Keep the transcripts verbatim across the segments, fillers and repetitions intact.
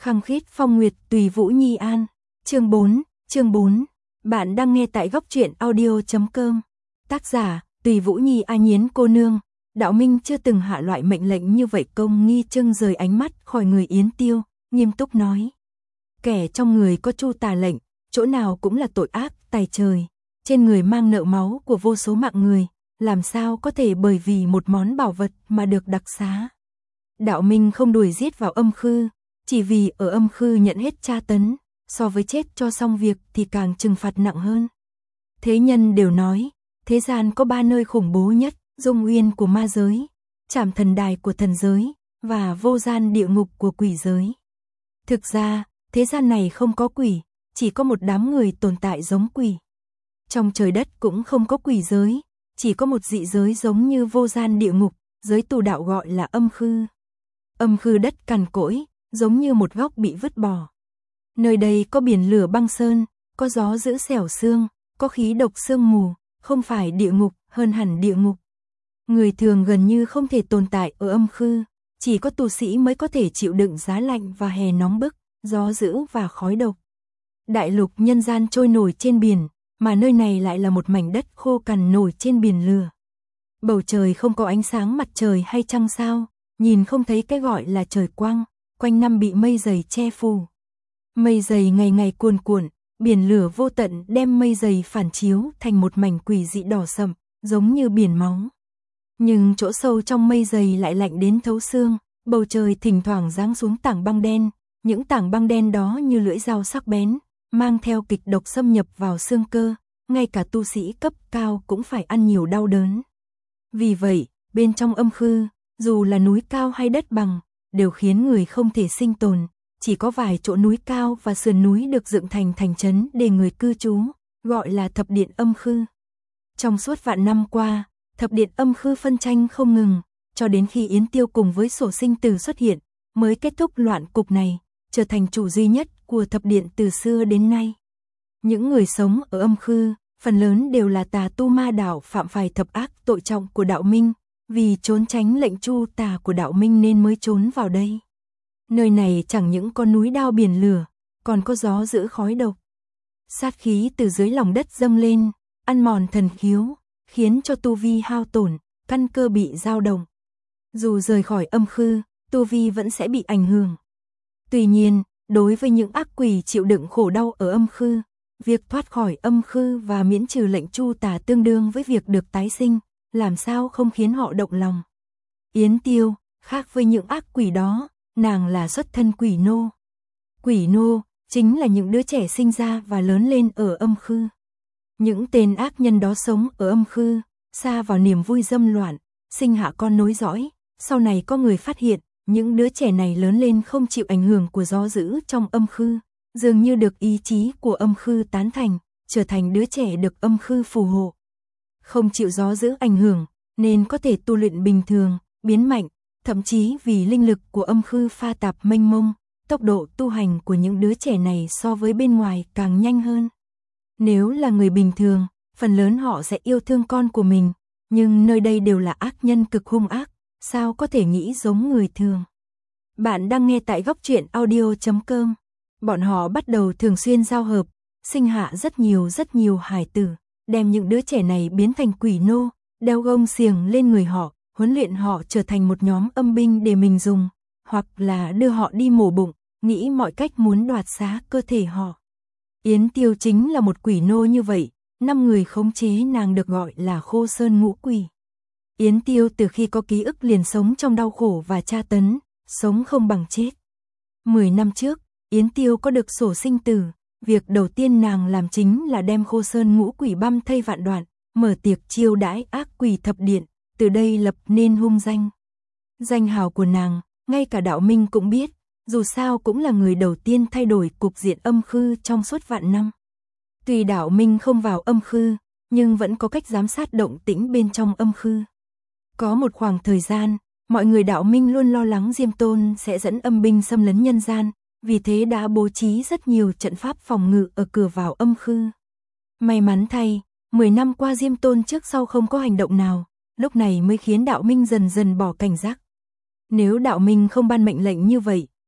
Khăng khít phong nguyệt tùy Vũ Nhi an. Chương bốn, chương bốn. Bạn đang nghe tại góc truyện audio chấm com. Tác giả, tùy Vũ Nhi a Nhiến cô nương. Đạo Minh chưa từng hạ loại mệnh lệnh như vậy. Công Nghi Trưng rời ánh mắt khỏi người Yến Tiêu, nghiêm túc nói. Kẻ trong người có chu tà lệnh, chỗ nào cũng là tội ác, tài trời. Trên người mang nợ máu của vô số mạng người, làm sao có thể bởi vì một món bảo vật mà được đặc xá. Đạo Minh không đuổi giết vào âm khư, chỉ vì ở âm khư nhận hết tra tấn, so với chết cho xong việc thì càng trừng phạt nặng hơn. Thế nhân đều nói, thế gian có ba nơi khủng bố nhất, Dung Uyên của ma giới, Trảm Thần Đài của thần giới, và Vô Gian địa ngục của quỷ giới. Thực ra, thế gian này không có quỷ, chỉ có một đám người tồn tại giống quỷ. Trong trời đất cũng không có quỷ giới, chỉ có một dị giới giống như Vô Gian địa ngục, giới tù đạo gọi là âm khư. Âm khư đất cằn cỗi, giống như một góc bị vứt bỏ. Nơi đây có biển lửa băng sơn, có gió dữ xẻo xương, có khí độc sương mù, không phải địa ngục, hơn hẳn địa ngục. Người thường gần như không thể tồn tại ở âm khư, chỉ có tu sĩ mới có thể chịu đựng giá lạnh và hè nóng bức, gió dữ và khói độc. Đại lục nhân gian trôi nổi trên biển, mà nơi này lại là một mảnh đất khô cằn nổi trên biển lửa. Bầu trời không có ánh sáng mặt trời hay trăng sao, nhìn không thấy cái gọi là trời quang, quanh năm bị mây dày che phủ. Mây dày ngày ngày cuồn cuộn, biển lửa vô tận đem mây dày phản chiếu thành một mảnh quỷ dị đỏ sậm, giống như biển máu. Nhưng chỗ sâu trong mây dày lại lạnh đến thấu xương, bầu trời thỉnh thoảng giáng xuống tảng băng đen, những tảng băng đen đó như lưỡi dao sắc bén, mang theo kịch độc xâm nhập vào xương cơ, ngay cả tu sĩ cấp cao cũng phải ăn nhiều đau đớn. Vì vậy, bên trong âm khư, dù là núi cao hay đất bằng, đều khiến người không thể sinh tồn, chỉ có vài chỗ núi cao và sườn núi được dựng thành thành trấn để người cư trú, gọi là thập điện âm khư. Trong suốt vạn năm qua, thập điện âm khư phân tranh không ngừng, cho đến khi Yến Tiêu cùng với Sổ Sinh Tử xuất hiện, mới kết thúc loạn cục này, trở thành chủ duy nhất của thập điện từ xưa đến nay. Những người sống ở âm khư, phần lớn đều là tà tu ma đạo phạm phải thập ác tội trọng của đạo Minh, vì trốn tránh lệnh chu tà của đạo Minh nên mới trốn vào đây. Nơi này chẳng những có núi đao biển lửa, còn có gió dữ khói độc. Sát khí từ dưới lòng đất dâng lên, ăn mòn thần khiếu, khiến cho tu vi hao tổn, căn cơ bị dao động. Dù rời khỏi âm khư, tu vi vẫn sẽ bị ảnh hưởng. Tuy nhiên, đối với những ác quỷ chịu đựng khổ đau ở âm khư, việc thoát khỏi âm khư và miễn trừ lệnh chu tà tương đương với việc được tái sinh, làm sao không khiến họ động lòng. Yến Tiêu, khác với những ác quỷ đó, nàng là xuất thân quỷ nô. Quỷ nô, chính là những đứa trẻ sinh ra và lớn lên ở âm khư. Những tên ác nhân đó sống ở âm khư, xa vào niềm vui dâm loạn, sinh hạ con nối dõi. Sau này có người phát hiện, những đứa trẻ này lớn lên không chịu ảnh hưởng của gió dữ trong âm khư, dường như được ý chí của âm khư tán thành, trở thành đứa trẻ được âm khư phù hộ. Không chịu gió dữ ảnh hưởng, nên có thể tu luyện bình thường, biến mạnh, thậm chí vì linh lực của âm khư pha tạp mênh mông, tốc độ tu hành của những đứa trẻ này so với bên ngoài càng nhanh hơn. Nếu là người bình thường, phần lớn họ sẽ yêu thương con của mình, nhưng nơi đây đều là ác nhân cực hung ác, sao có thể nghĩ giống người thường. Bạn đang nghe tại góc truyện audio chấm com. Bọn họ bắt đầu thường xuyên giao hợp, sinh hạ rất nhiều rất nhiều hài tử, đem những đứa trẻ này biến thành quỷ nô, đeo gông xiềng lên người họ, huấn luyện họ trở thành một nhóm âm binh để mình dùng, hoặc là đưa họ đi mổ bụng, nghĩ mọi cách muốn đoạt xá cơ thể họ. Yến Tiêu chính là một quỷ nô như vậy, năm người khống chế nàng được gọi là Khô Sơn Ngũ Quỷ. Yến Tiêu từ khi có ký ức liền sống trong đau khổ và tra tấn, sống không bằng chết. Mười năm trước, Yến Tiêu có được Sổ Sinh Tử, việc đầu tiên nàng làm chính là đem Khô Sơn Ngũ Quỷ băm thây vạn đoạn, mở tiệc chiêu đãi ác quỷ thập điện, từ đây lập nên hung danh. Danh hào của nàng, ngay cả đạo Minh cũng biết, dù sao cũng là người đầu tiên thay đổi cục diện âm khư trong suốt vạn năm. Tuy đạo Minh không vào âm khư, nhưng vẫn có cách giám sát động tĩnh bên trong âm khư. Có một khoảng thời gian, mọi người đạo Minh luôn lo lắng Diêm Tôn sẽ dẫn âm binh xâm lấn nhân gian, vì thế đã bố trí rất nhiều trận pháp phòng ngự ở cửa vào âm khư. May mắn thay, mười năm qua Diêm Tôn trước sau không có hành động nào, lúc này mới khiến đạo Minh dần dần bỏ cảnh giác. Nếu đạo Minh không ban mệnh lệnh như vậy,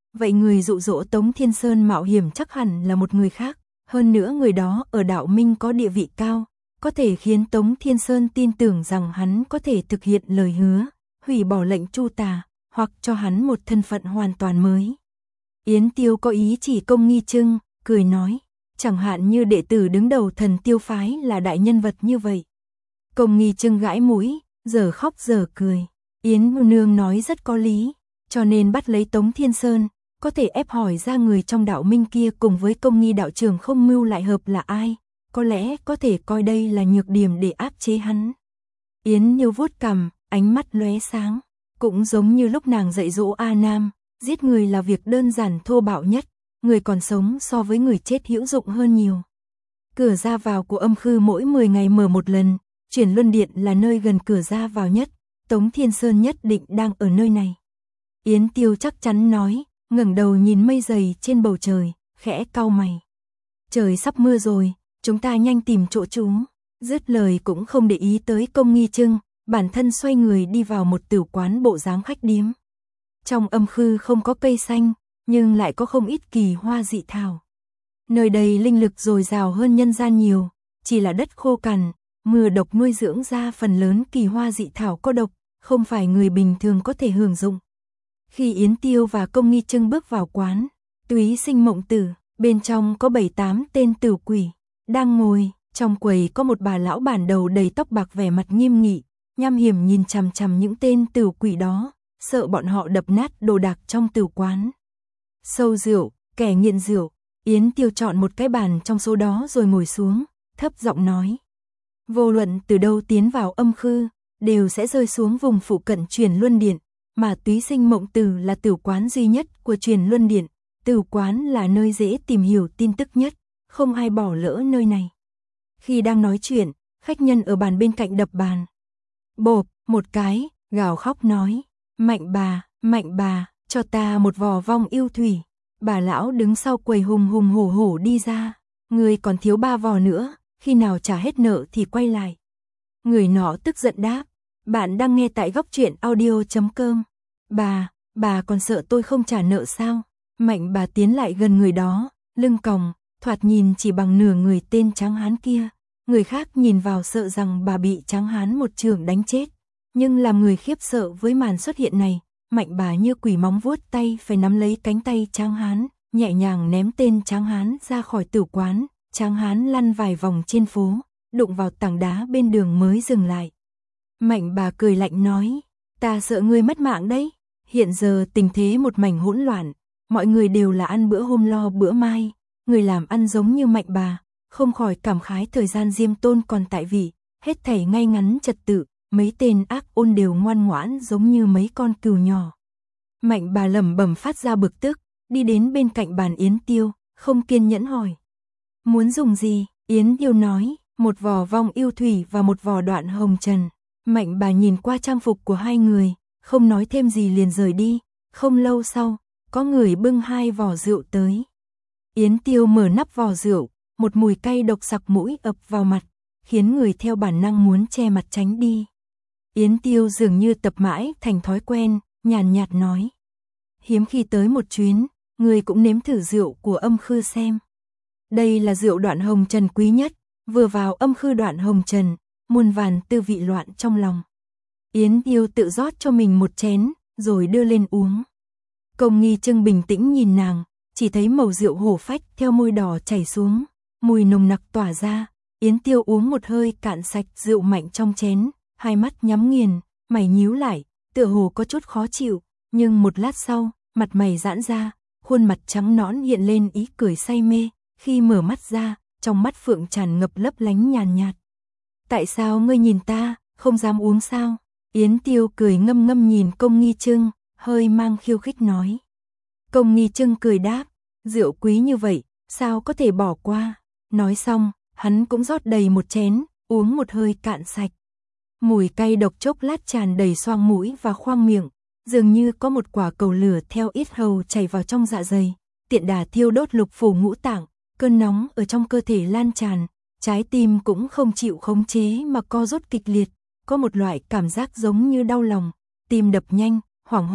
vậy người dụ dỗ Tống Thiên Sơn mạo hiểm chắc hẳn là một người khác, hơn nữa người đó ở đạo minh có địa vị cao, có thể khiến Tống Thiên Sơn tin tưởng rằng hắn có thể thực hiện lời hứa, hủy bỏ lệnh chu tà, hoặc cho hắn một thân phận hoàn toàn mới. Yến Tiêu có ý chỉ Công Nghi Trưng, cười nói, chẳng hạn như đệ tử đứng đầu Thần Tiêu phái là đại nhân vật như vậy. Công Nghi Trưng gãi mũi, giờ khóc giờ cười. Yến Nương Nương nói rất có lý, cho nên bắt lấy Tống Thiên Sơn, có thể ép hỏi ra người trong đạo minh kia cùng với Công Nghi đạo trưởng không mưu lại hợp là ai, có lẽ có thể coi đây là nhược điểm để áp chế hắn. Yến Nhiêu vuốt cằm, ánh mắt lóe sáng, cũng giống như lúc nàng dạy dỗ A Nam, giết người là việc đơn giản thô bạo nhất, người còn sống so với người chết hữu dụng hơn nhiều. Cửa ra vào của Âm Khư mỗi mười ngày mở một lần, Chuyển Luân Điện là nơi gần cửa ra vào nhất, Tống Thiên Sơn nhất định đang ở nơi này. Yến Tiêu chắc chắn nói, ngẩng đầu nhìn mây dày trên bầu trời, khẽ cau mày. Trời sắp mưa rồi, chúng ta nhanh tìm chỗ trú. Dứt lời cũng không để ý tới Công Nghi Trưng, bản thân xoay người đi vào một tử quán bộ dáng khách điếm. Trong Âm Khư không có cây xanh, nhưng lại có không ít kỳ hoa dị thảo. Nơi đây linh lực dồi dào hơn nhân gian nhiều, chỉ là đất khô cằn, mưa độc nuôi dưỡng ra phần lớn kỳ hoa dị thảo có độc, không phải người bình thường có thể hưởng dụng. Khi Yến Tiêu và Công Nghi Trưng bước vào quán, Túy Sinh Mộng Tử, bên trong có bảy tám tên tử quỷ, đang ngồi, trong quầy có một bà lão bản đầu đầy tóc bạc vẻ mặt nghiêm nghị, nham hiểm nhìn chằm chằm những tên tử quỷ đó, sợ bọn họ đập nát đồ đạc trong tử quán. Sâu rượu, kẻ nghiện rượu, Yến Tiêu chọn một cái bàn trong số đó rồi ngồi xuống, thấp giọng nói. Vô luận từ đâu tiến vào Âm Khư, đều sẽ rơi xuống vùng phụ cận Chuyển Luân Điện, mà Túy Sinh Mộng Tử là tử quán duy nhất của Chuyển Luân Điện, tử quán là nơi dễ tìm hiểu tin tức nhất, không ai bỏ lỡ nơi này. Khi đang nói chuyện, khách nhân ở bàn bên cạnh đập bàn. Bộp, một cái, gào khóc nói, Mạnh bà, Mạnh bà, cho ta một vò vong yêu thủy. Bà lão đứng sau quầy hùng hùng hổ hổ đi ra, người còn thiếu ba vò nữa, khi nào trả hết nợ thì quay lại. Người nọ tức giận đáp, bạn đang nghe tại góc truyện audio chấm com. Bà, bà còn sợ tôi không trả nợ sao? Mạnh bà tiến lại gần người đó, lưng còng, thoạt nhìn chỉ bằng nửa người tên tráng hán kia. Người khác nhìn vào sợ rằng bà bị tráng hán một chưởng đánh chết. Nhưng làm người khiếp sợ với màn xuất hiện này, Mạnh bà như quỷ móng vuốt tay phải nắm lấy cánh tay tráng hán, nhẹ nhàng ném tên tráng hán ra khỏi tử quán. Tráng hán lăn vài vòng trên phố, đụng vào tảng đá bên đường mới dừng lại. Mạnh bà cười lạnh nói, ta sợ ngươi mất mạng đấy. Hiện giờ tình thế một mảnh hỗn loạn, mọi người đều là ăn bữa hôm lo bữa mai. Người làm ăn giống như Mạnh bà, không khỏi cảm khái thời gian Diêm Tôn còn tại vị, hết thảy ngay ngắn trật tự, mấy tên ác ôn đều ngoan ngoãn giống như mấy con cừu nhỏ. Mạnh bà lẩm bẩm phát ra bực tức, đi đến bên cạnh bàn Yến Tiêu, không kiên nhẫn hỏi. Muốn dùng gì? Yến Tiêu nói, một vò vong yêu thủy và một vò đoạn hồng trần. Mạnh bà nhìn qua trang phục của hai người, không nói thêm gì liền rời đi. Không lâu sau, có người bưng hai vò rượu tới. Yến Tiêu mở nắp vò rượu, một mùi cay độc sặc mũi ập vào mặt, khiến người theo bản năng muốn che mặt tránh đi. Yến Tiêu dường như tập mãi thành thói quen, nhàn nhạt nói. Hiếm khi tới một chuyến, người cũng nếm thử rượu của Âm Khư xem. Đây là rượu đoạn hồng trần quý nhất, vừa vào Âm Khư đoạn hồng trần, muôn vàn tư vị loạn trong lòng. Yến Tiêu tự rót cho mình một chén, rồi đưa lên uống. Công Nghi Trưng bình tĩnh nhìn nàng, chỉ thấy màu rượu hổ phách theo môi đỏ chảy xuống, mùi nồng nặc tỏa ra. Yến Tiêu uống một hơi cạn sạch rượu mạnh trong chén, hai mắt nhắm nghiền, mày nhíu lại, tựa hồ có chút khó chịu, nhưng một lát sau, mặt mày giãn ra, khuôn mặt trắng nõn hiện lên ý cười say mê, khi mở mắt ra, trong mắt phượng tràn ngập lấp lánh nhàn nhạt. Tại sao ngươi nhìn ta, không dám uống sao? Yến Tiêu cười ngâm ngâm nhìn Công Nghi Trưng, hơi mang khiêu khích nói. Công Nghi Trưng cười đáp, rượu quý như vậy, sao có thể bỏ qua? Nói xong, hắn cũng rót đầy một chén, uống một hơi cạn sạch. Mùi cay độc chốc lát tràn đầy xoang mũi và khoang miệng, dường như có một quả cầu lửa theo yết hầu chảy vào trong dạ dày, tiện đà thiêu đốt lục phủ ngũ tạng, cơn nóng ở trong cơ thể lan tràn, trái tim cũng không chịu khống chế mà co rút kịch liệt, có một loại cảm giác giống như đau lòng, tim đập nhanh, hoảng hốt,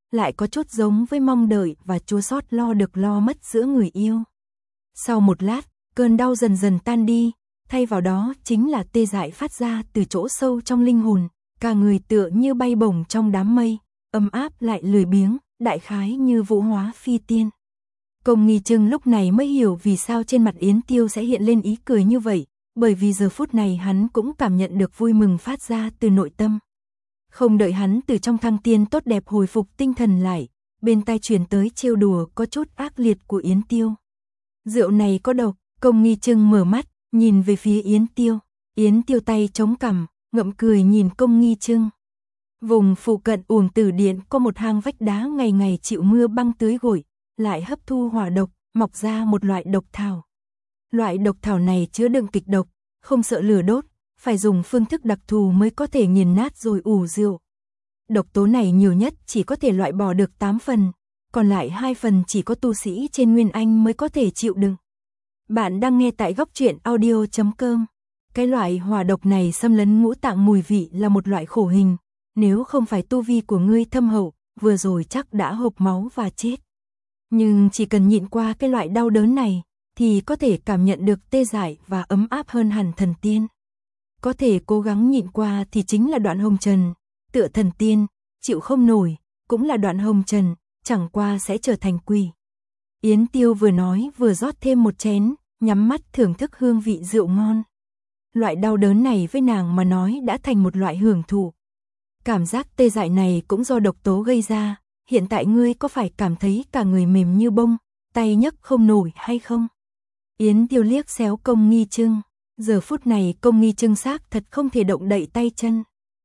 lại có chút giống với mong đợi và chua xót lo được lo mất giữa người yêu. Sau một lát, cơn đau dần dần tan đi, thay vào đó chính là tê dại phát ra từ chỗ sâu trong linh hồn, cả người tựa như bay bổng trong đám mây, ấm áp lại lười biếng, đại khái như vũ hóa phi tiên. Công Nghi Trưng lúc này mới hiểu vì sao trên mặt Yến Tiêu sẽ hiện lên ý cười như vậy, bởi vì giờ phút này hắn cũng cảm nhận được vui mừng phát ra từ nội tâm. Không đợi hắn từ trong thăng tiên tốt đẹp hồi phục tinh thần lại, bên tai truyền tới trêu đùa có chút ác liệt của Yến Tiêu. Rượu này có độc. Công Nghi Trưng mở mắt, nhìn về phía Yến Tiêu. Yến Tiêu tay chống cằm, ngậm cười nhìn Công Nghi Trưng. Vùng phụ cận Uổng Tử Điện có một hang vách đá ngày ngày chịu mưa băng tưới gội, lại hấp thu hỏa độc, mọc ra một loại độc thảo. Loại độc thảo này chứa đựng kịch độc, không sợ lửa đốt, phải dùng phương thức đặc thù mới có thể nghiền nát rồi ủ rượu. Độc tố này nhiều nhất chỉ có thể loại bỏ được tám phần, còn lại hai phần chỉ có tu sĩ trên Nguyên Anh mới có thể chịu đựng. Bạn đang nghe tại góc truyện audio chấm com. Cái loại hỏa độc này xâm lấn ngũ tạng mùi vị là một loại khổ hình, nếu không phải tu vi của ngươi thâm hậu, vừa rồi chắc đã hộc máu và chết. Nhưng chỉ cần nhịn qua cái loại đau đớn này, thì có thể cảm nhận được tê dại và ấm áp hơn hẳn thần tiên. Có thể cố gắng nhịn qua thì chính là Đoạn Hồng Trần, tựa thần tiên, chịu không nổi, cũng là Đoạn Hồng Trần, chẳng qua sẽ trở thành quỷ. Yến Tiêu vừa nói vừa rót thêm một chén, nhắm mắt thưởng thức hương vị rượu ngon. Loại đau đớn này với nàng mà nói đã thành một loại hưởng thụ. Cảm giác tê dại này cũng do độc tố gây ra, hiện tại ngươi có phải cảm thấy cả người mềm như bông, tay nhấc không nổi hay không? Yến Tiêu liếc xéo Công Nghi Trưng, giờ phút này Công Nghi Trưng xác thật không thể động đậy tay chân.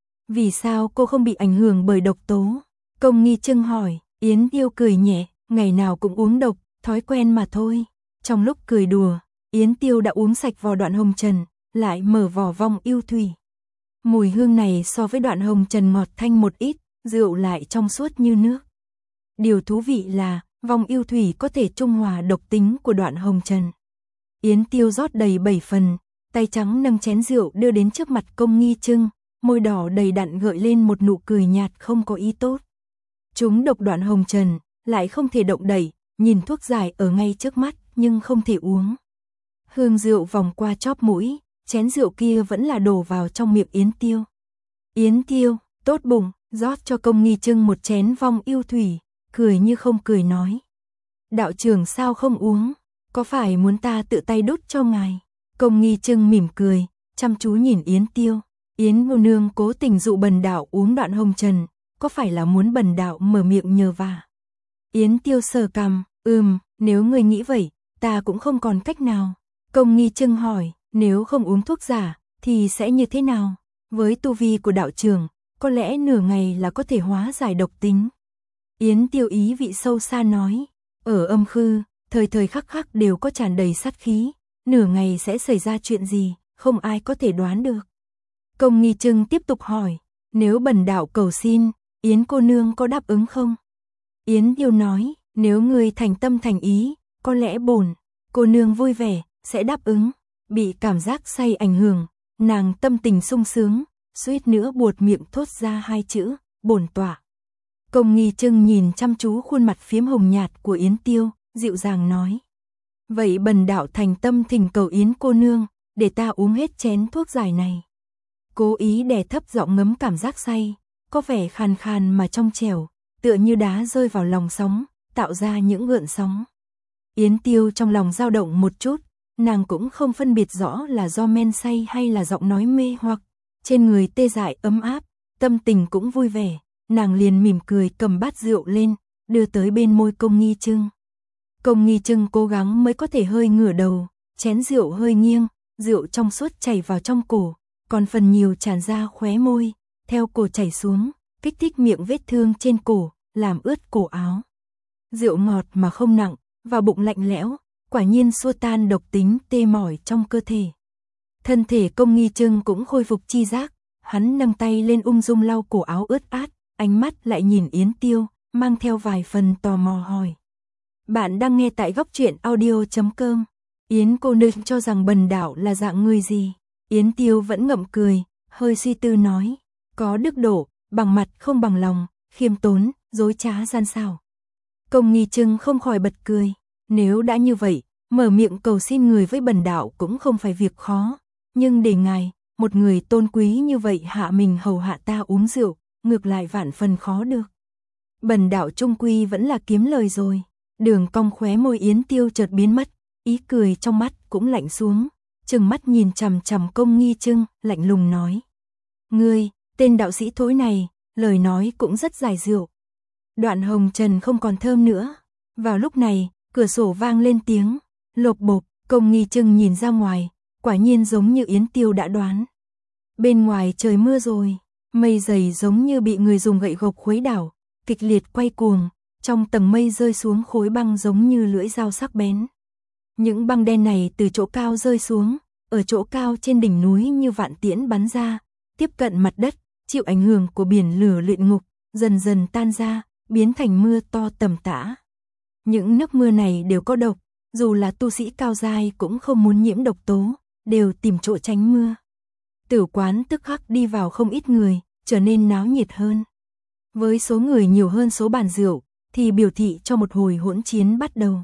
Vì sao cô không bị ảnh hưởng bởi độc tố? Công Nghi Trưng hỏi. Yến Tiêu cười nhẹ, ngày nào cũng uống độc, thói quen mà thôi. Trong lúc cười đùa, Yến Tiêu đã uống sạch vò Đoạn Hồng Trần, lại mở vò Vong Yêu Thủy. Mùi hương này so với Đoạn Hồng Trần ngọt thanh một ít, rượu lại trong suốt như nước. Điều thú vị là, Vong Yêu Thủy có thể trung hòa độc tính của Đoạn Hồng Trần. Yến Tiêu rót đầy bảy phần, tay trắng nâng chén rượu đưa đến trước mặt Công Nghi Trưng, môi đỏ đầy đặn gợi lên một nụ cười nhạt không có ý tốt. Chúng độc Đoạn Hồng Trần, lại không thể động đậy, nhìn thuốc giải ở ngay trước mắt, nhưng không thể uống. Hương rượu vòng qua chóp mũi, chén rượu kia vẫn là đổ vào trong miệng Yến Tiêu. Yến Tiêu, tốt bụng, rót cho Công Nghi Trưng một chén Vong Yêu Thủy, cười như không cười nói. Đạo trưởng sao không uống, có phải muốn ta tự tay đút cho ngài? Công Nghi Trưng mỉm cười, chăm chú nhìn Yến Tiêu. Yến cô nương cố tình dụ Bần đạo uống Đoạn Hồng Trần, có phải là muốn Bần đạo mở miệng nhờ vả? Yến Tiêu sờ cằm, ừm, nếu người nghĩ vậy, ta cũng không còn cách nào. Công Nghi Trưng hỏi, nếu không uống thuốc giả, thì sẽ như thế nào? Với tu vi của đạo trưởng, có lẽ nửa ngày là có thể hóa giải độc tính. Yến Tiêu ý vị sâu xa nói, ở âm khư, thời thời khắc khắc đều có tràn đầy sát khí, nửa ngày sẽ xảy ra chuyện gì, không ai có thể đoán được. Công Nghi Trưng tiếp tục hỏi, nếu Bần đạo cầu xin, Yến cô nương có đáp ứng không? Yến Tiêu nói, nếu người thành tâm thành ý, có lẽ bổn cô nương vui vẻ, sẽ đáp ứng. Bị cảm giác say ảnh hưởng, nàng tâm tình sung sướng, suýt nữa buột miệng thốt ra hai chữ, bổn tọa. Công Nghi Trưng nhìn chăm chú khuôn mặt phiếm hồng nhạt của Yến Tiêu, dịu dàng nói. Vậy Bần đạo thành tâm thỉnh cầu Yến cô nương, để ta uống hết chén thuốc giải này. Cố ý đè thấp giọng ngấm cảm giác say, có vẻ khàn khàn mà trong trẻo, tựa như đá rơi vào lòng sóng, tạo ra những gợn sóng. Yến Tiêu trong lòng dao động một chút, nàng cũng không phân biệt rõ là do men say hay là giọng nói mê hoặc, trên người tê dại ấm áp, tâm tình cũng vui vẻ, nàng liền mỉm cười cầm bát rượu lên, đưa tới bên môi Công Nghi Trưng. Công Nghi Trưng cố gắng mới có thể hơi ngửa đầu, chén rượu hơi nghiêng, rượu trong suốt chảy vào trong cổ, còn phần nhiều tràn ra khóe môi, theo cổ chảy xuống, kích thích miệng vết thương trên cổ, làm ướt cổ áo. Rượu ngọt mà không nặng, vào bụng lạnh lẽo, quả nhiên xua tan độc tính tê mỏi trong cơ thể. Thân thể Công Nghi Trưng cũng khôi phục chi giác, hắn nâng tay lên ung dung lau cổ áo ướt át, ánh mắt lại nhìn Yến Tiêu, mang theo vài phần tò mò hỏi. Bạn đang nghe tại góc truyện audio chấm com. Yến cô nương cho rằng Bần đạo là dạng người gì? Yến Tiêu vẫn ngậm cười, hơi suy tư nói. Có đức độ, bằng mặt không bằng lòng, khiêm tốn, dối trá gian xảo. Công Nghi Trưng không khỏi bật cười, nếu đã như vậy, mở miệng cầu xin người với bần đạo cũng không phải việc khó, nhưng để ngài, một người tôn quý như vậy hạ mình hầu hạ ta uống rượu, ngược lại vạn phần khó được. Bần đạo trung quy vẫn là kiếm lời rồi. Đường cong khóe môi Yến Tiêu chợt biến mất, ý cười trong mắt cũng lạnh xuống, trừng mắt nhìn chằm chằm Công Nghi Trưng, lạnh lùng nói: "Ngươi, tên đạo sĩ thối này, lời nói cũng rất dài dệu." Đoạn hồng trần không còn thơm nữa. Vào lúc này, cửa sổ vang lên tiếng lộp bộp, Công Nghi Trưng nhìn ra ngoài, quả nhiên giống như Yến Tiêu đã đoán. Bên ngoài trời mưa rồi, mây dày giống như bị người dùng gậy gộc khuấy đảo, kịch liệt quay cuồng, trong tầng mây rơi xuống khối băng giống như lưỡi dao sắc bén. Những băng đen này từ chỗ cao rơi xuống, ở chỗ cao trên đỉnh núi như vạn tiễn bắn ra, tiếp cận mặt đất, chịu ảnh hưởng của biển lửa luyện ngục, dần dần tan ra, biến thành mưa to tầm tã. Những nước mưa này đều có độc, dù là tu sĩ cao giai cũng không muốn nhiễm độc tố, đều tìm chỗ tránh mưa. Tử quán tức khắc đi vào không ít người, trở nên náo nhiệt hơn. Với số người nhiều hơn số bàn rượu, thì biểu thị cho một hồi hỗn chiến bắt đầu.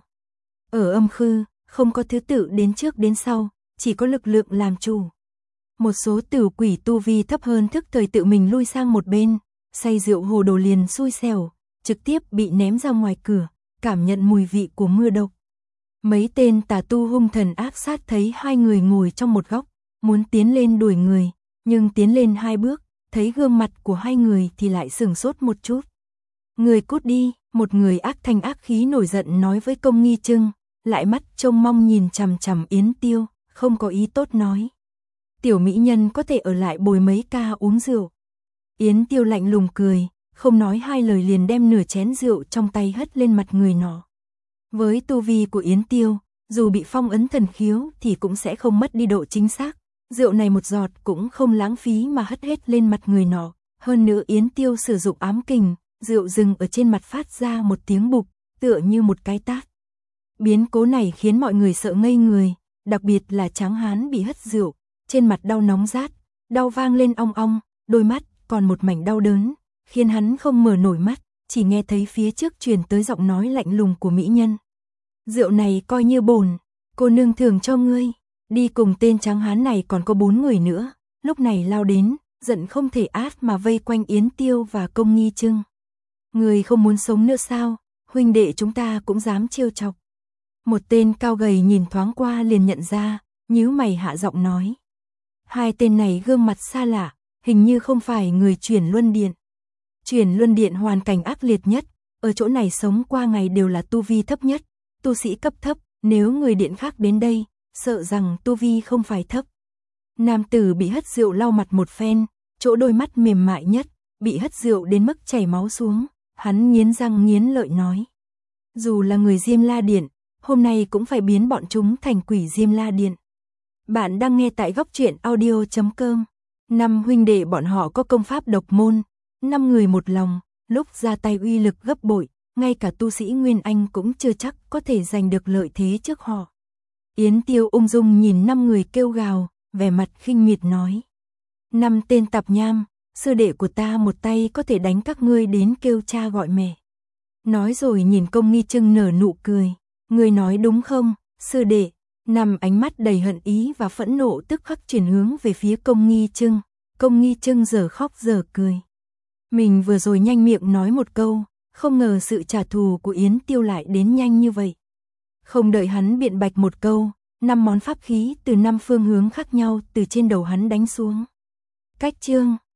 Ở âm khư, không có thứ tự đến trước đến sau, chỉ có lực lượng làm chủ. Một số tử quỷ tu vi thấp hơn thức thời tự mình lui sang một bên, say rượu hồ đồ liền xui xẻo, trực tiếp bị ném ra ngoài cửa, cảm nhận mùi vị của mưa độc. Mấy tên tà tu hung thần ác sát thấy hai người ngồi trong một góc, muốn tiến lên đuổi người, nhưng tiến lên hai bước, thấy gương mặt của hai người thì lại sửng sốt một chút. "Người cút đi", một người ác thanh ác khí nổi giận nói với Công Nghi Trưng, lại mắt trông mong nhìn chằm chằm Yến Tiêu, không có ý tốt nói: "Tiểu mỹ nhân có thể ở lại bồi mấy ca uống rượu." Yến Tiêu lạnh lùng cười, không nói hai lời liền đem nửa chén rượu trong tay hất lên mặt người nọ. Với tu vi của Yến Tiêu, dù bị phong ấn thần khiếu thì cũng sẽ không mất đi độ chính xác. Rượu này một giọt cũng không lãng phí mà hất hết lên mặt người nọ. Hơn nữa Yến Tiêu sử dụng ám kình, rượu rừng ở trên mặt phát ra một tiếng bụp, tựa như một cái tát. Biến cố này khiến mọi người sợ ngây người, đặc biệt là Tráng Hán bị hất rượu, trên mặt đau nóng rát, đau vang lên ong ong, đôi mắt còn một mảnh đau đớn, khiến hắn không mở nổi mắt, chỉ nghe thấy phía trước truyền tới giọng nói lạnh lùng của mỹ nhân. "Rượu này coi như bổn cô nương thưởng cho ngươi." Đi cùng tên Tráng Hán này còn có bốn người nữa, lúc này lao đến, giận không thể át mà vây quanh Yến Tiêu và Công Nghi Trưng. "Người không muốn sống nữa sao? Huynh đệ chúng ta cũng dám trêu chọc." Một tên cao gầy nhìn thoáng qua liền nhận ra, nhíu mày hạ giọng nói: "Hai tên này gương mặt xa lạ, hình như không phải người Chuyển Luân Điện." Chuyển Luân Điện hoàn cảnh ác liệt nhất, ở chỗ này sống qua ngày đều là tu vi thấp nhất, tu sĩ cấp thấp, nếu người điện khác đến đây, sợ rằng tu vi không phải thấp. Nam tử bị hất rượu lau mặt một phen, chỗ đôi mắt mềm mại nhất, bị hất rượu đến mức chảy máu xuống, hắn nghiến răng nghiến lợi nói: "Dù là người Diêm La Điện, hôm nay cũng phải biến bọn chúng thành quỷ Diêm La Điện." Bạn đang nghe tại góc truyện audio chấm com. Năm huynh đệ bọn họ có công pháp độc môn, năm người một lòng, lúc ra tay uy lực gấp bội, ngay cả tu sĩ Nguyên Anh cũng chưa chắc có thể giành được lợi thế trước họ. Yến Tiêu ung dung nhìn năm người kêu gào, vẻ mặt khinh miệt nói: "Năm tên tạp nham, sư đệ của ta một tay có thể đánh các ngươi đến kêu cha gọi mẹ." Nói rồi nhìn Công Nghi Trưng nở nụ cười: "Ngươi nói đúng không, sư đệ?" Năm ánh mắt đầy hận ý và phẫn nộ tức khắc chuyển hướng về phía Công Nghi Trưng. Công Nghi Trưng giờ khóc giờ cười. Mình vừa rồi nhanh miệng nói một câu, không ngờ sự trả thù của Yến Tiêu lại đến nhanh như vậy. Không đợi hắn biện bạch một câu, năm món pháp khí từ năm phương hướng khác nhau từ trên đầu hắn đánh xuống. Cách chương